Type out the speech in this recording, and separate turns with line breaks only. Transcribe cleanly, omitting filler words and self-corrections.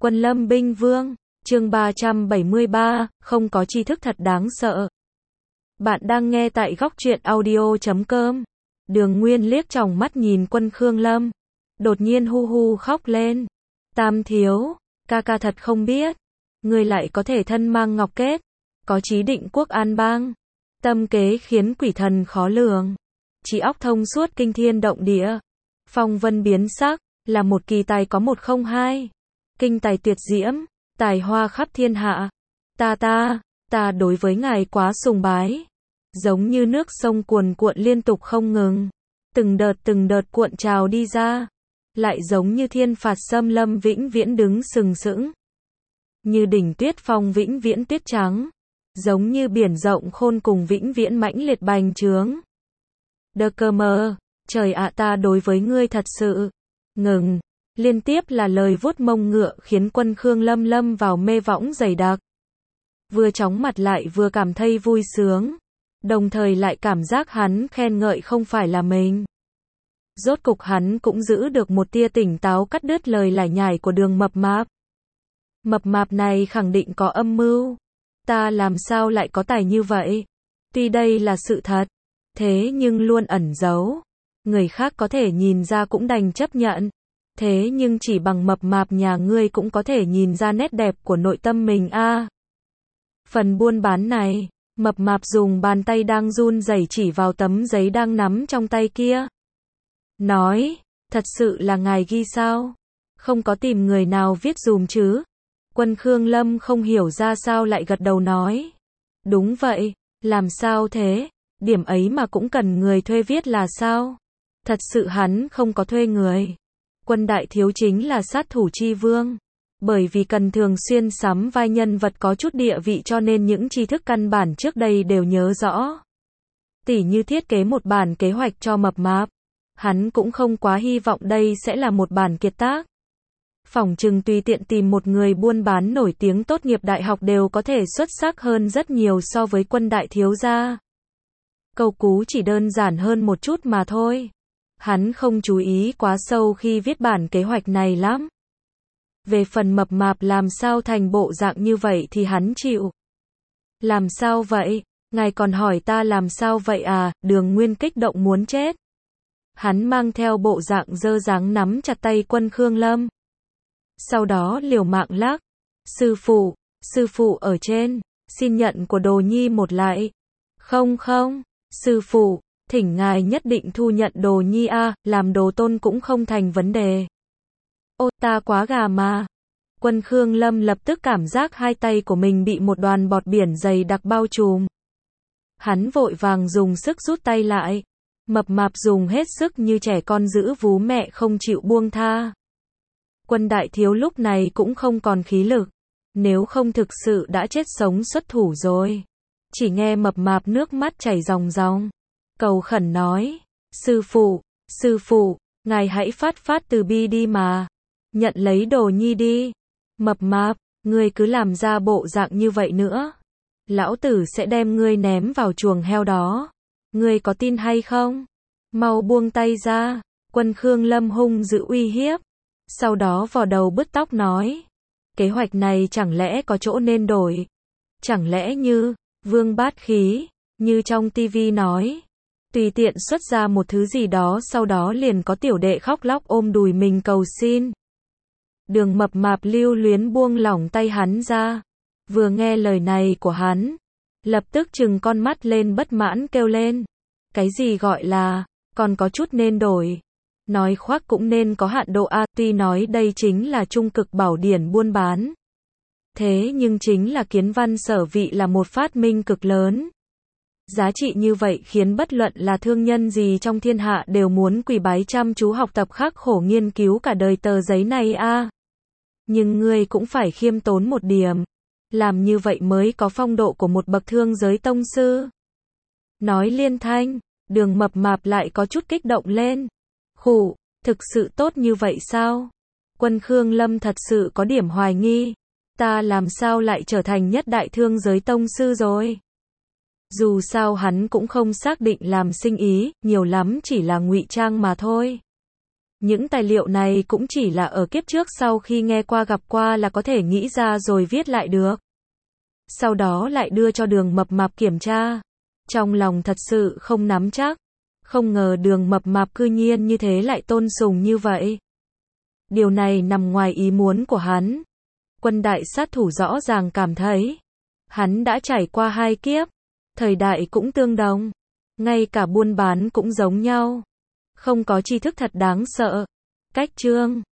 Quân Lâm binh vương, chương 373, không có tri thức thật đáng sợ. Bạn đang nghe tại góc truyện audio.com. Đường Nguyên liếc tròng mắt nhìn Quân Khương Lâm, đột nhiên hu hu khóc lên. Tam thiếu, ca ca thật không biết, ngươi lại có thể thân mang ngọc kết, có chí định quốc an bang, tâm kế khiến quỷ thần khó lường, trí óc thông suốt kinh thiên động địa, phong vân biến sắc, là một kỳ tài có 102, kinh tài tuyệt diễm, tài hoa khắp thiên hạ. Ta đối với ngài quá sùng bái, giống như nước sông cuồn cuộn liên tục không ngừng, từng đợt cuộn trào đi ra, lại giống như thiên phạt xâm lâm vĩnh viễn đứng sừng sững, như đỉnh tuyết phong vĩnh viễn tuyết trắng, giống như biển rộng khôn cùng vĩnh viễn mãnh liệt bành trướng. Đơ cơ mơ, trời ạ, ta đối với ngươi thật sự ngừng. Liên tiếp là lời vuốt mông ngựa khiến Quân Khương Lâm lâm vào mê võng dày đặc. Vừa chóng mặt lại vừa cảm thấy vui sướng, đồng thời lại cảm giác hắn khen ngợi không phải là mình. Rốt cục hắn cũng giữ được một tia tỉnh táo cắt đứt lời lải nhải của Đường Mập Mạp. Mập mạp này khẳng định có âm mưu. Ta làm sao lại có tài như vậy? Tuy đây là sự thật, thế nhưng luôn ẩn giấu. Người khác có thể nhìn ra cũng đành chấp nhận. Thế nhưng chỉ bằng mập mạp nhà ngươi cũng có thể nhìn ra nét đẹp của nội tâm mình a. Phần buôn bán này, mập mạp dùng bàn tay đang run rẩy chỉ vào tấm giấy đang nắm trong tay kia. Nói, thật sự là ngài ghi sao? Không có tìm người nào viết dùm chứ? Quân Khương Lâm không hiểu ra sao lại gật đầu nói. Đúng vậy, làm sao thế? Điểm ấy mà cũng cần người thuê viết là sao? Thật sự hắn không có thuê người. Quân đại thiếu chính là sát thủ chi vương. Bởi vì cần thường xuyên sắm vai nhân vật có chút địa vị cho nên những tri thức căn bản trước đây đều nhớ rõ. Tỉ như thiết kế một bản kế hoạch cho mập mạp. Hắn cũng không quá hy vọng đây sẽ là một bản kiệt tác. Phỏng chừng tùy tiện tìm một người buôn bán nổi tiếng tốt nghiệp đại học đều có thể xuất sắc hơn rất nhiều so với Quân đại thiếu gia. Câu cú chỉ đơn giản hơn một chút mà thôi. Hắn không chú ý quá sâu khi viết bản kế hoạch này lắm. Về phần mập mạp làm sao thành bộ dạng như vậy thì hắn chịu. Làm sao vậy? Ngài còn hỏi ta làm sao vậy à? Đường Nguyên kích động muốn chết. Hắn mang theo bộ dạng dơ dáng nắm chặt tay Quân Khương Lâm. Sau đó liều mạng lắc. Sư phụ ở trên, xin nhận của đồ nhi một lại. Không, sư phụ, thỉnh ngài nhất định thu nhận đồ nhi a, làm đồ tôn cũng không thành vấn đề. Ô, ta quá gà mà. Quân Khương Lâm lập tức cảm giác hai tay của mình bị một đoàn bọt biển dày đặc bao trùm. Hắn vội vàng dùng sức rút tay lại. Mập mạp dùng hết sức như trẻ con giữ vú mẹ không chịu buông tha. Quân đại thiếu lúc này cũng không còn khí lực. Nếu không thực sự đã chết sống xuất thủ rồi. Chỉ nghe mập mạp nước mắt chảy ròng ròng. Cầu khẩn nói. Sư phụ, ngài hãy phát từ bi đi mà. Nhận lấy đồ nhi đi. Mập mạp, ngươi cứ làm ra bộ dạng như vậy nữa. Lão tử sẽ đem ngươi ném vào chuồng heo đó. Ngươi có tin hay không? Mau buông tay ra. Quân Khương Lâm hung dữ uy hiếp. Sau đó vò đầu bứt tóc nói. Kế hoạch này chẳng lẽ có chỗ nên đổi? Chẳng lẽ như vương bát khí, như trong tivi nói. Tùy tiện xuất ra một thứ gì đó sau đó liền có tiểu đệ khóc lóc ôm đùi mình cầu xin. Đường mập mạp lưu luyến buông lỏng tay hắn ra. Vừa nghe lời này của hắn, lập tức trừng con mắt lên bất mãn kêu lên. Cái gì gọi là, còn có chút nên đổi. Nói khoác cũng nên có hạn độ a, tuy nói đây chính là trung cực bảo điển buôn bán. Thế nhưng chính là kiến văn sở vị là một phát minh cực lớn. Giá trị như vậy khiến bất luận là thương nhân gì trong thiên hạ đều muốn quỳ bái chăm chú học tập khắc khổ nghiên cứu cả đời tờ giấy này a. Nhưng ngươi cũng phải khiêm tốn một điểm. Làm như vậy mới có phong độ của một bậc thương giới tông sư. Nói liên thanh, Đường mập mạp lại có chút kích động lên. Khụ, thực sự tốt như vậy sao? Quân Khương Lâm thật sự có điểm hoài nghi. Ta làm sao lại trở thành nhất đại thương giới tông sư rồi? Dù sao hắn cũng không xác định làm sinh ý, nhiều lắm chỉ là ngụy trang mà thôi. Những tài liệu này cũng chỉ là ở kiếp trước sau khi nghe qua gặp qua là có thể nghĩ ra rồi viết lại được. Sau đó lại đưa cho Đường Mập Mạp kiểm tra. Trong lòng thật sự không nắm chắc. Không ngờ Đường Mập Mạp cư nhiên như thế lại tôn sùng như vậy. Điều này nằm ngoài ý muốn của hắn. Quân đại sát thủ rõ ràng cảm thấy hắn đã trải qua 2 kiếp, thời đại cũng tương đồng, ngay cả buôn bán cũng giống nhau. Không có tri thức thật đáng sợ. Cách chương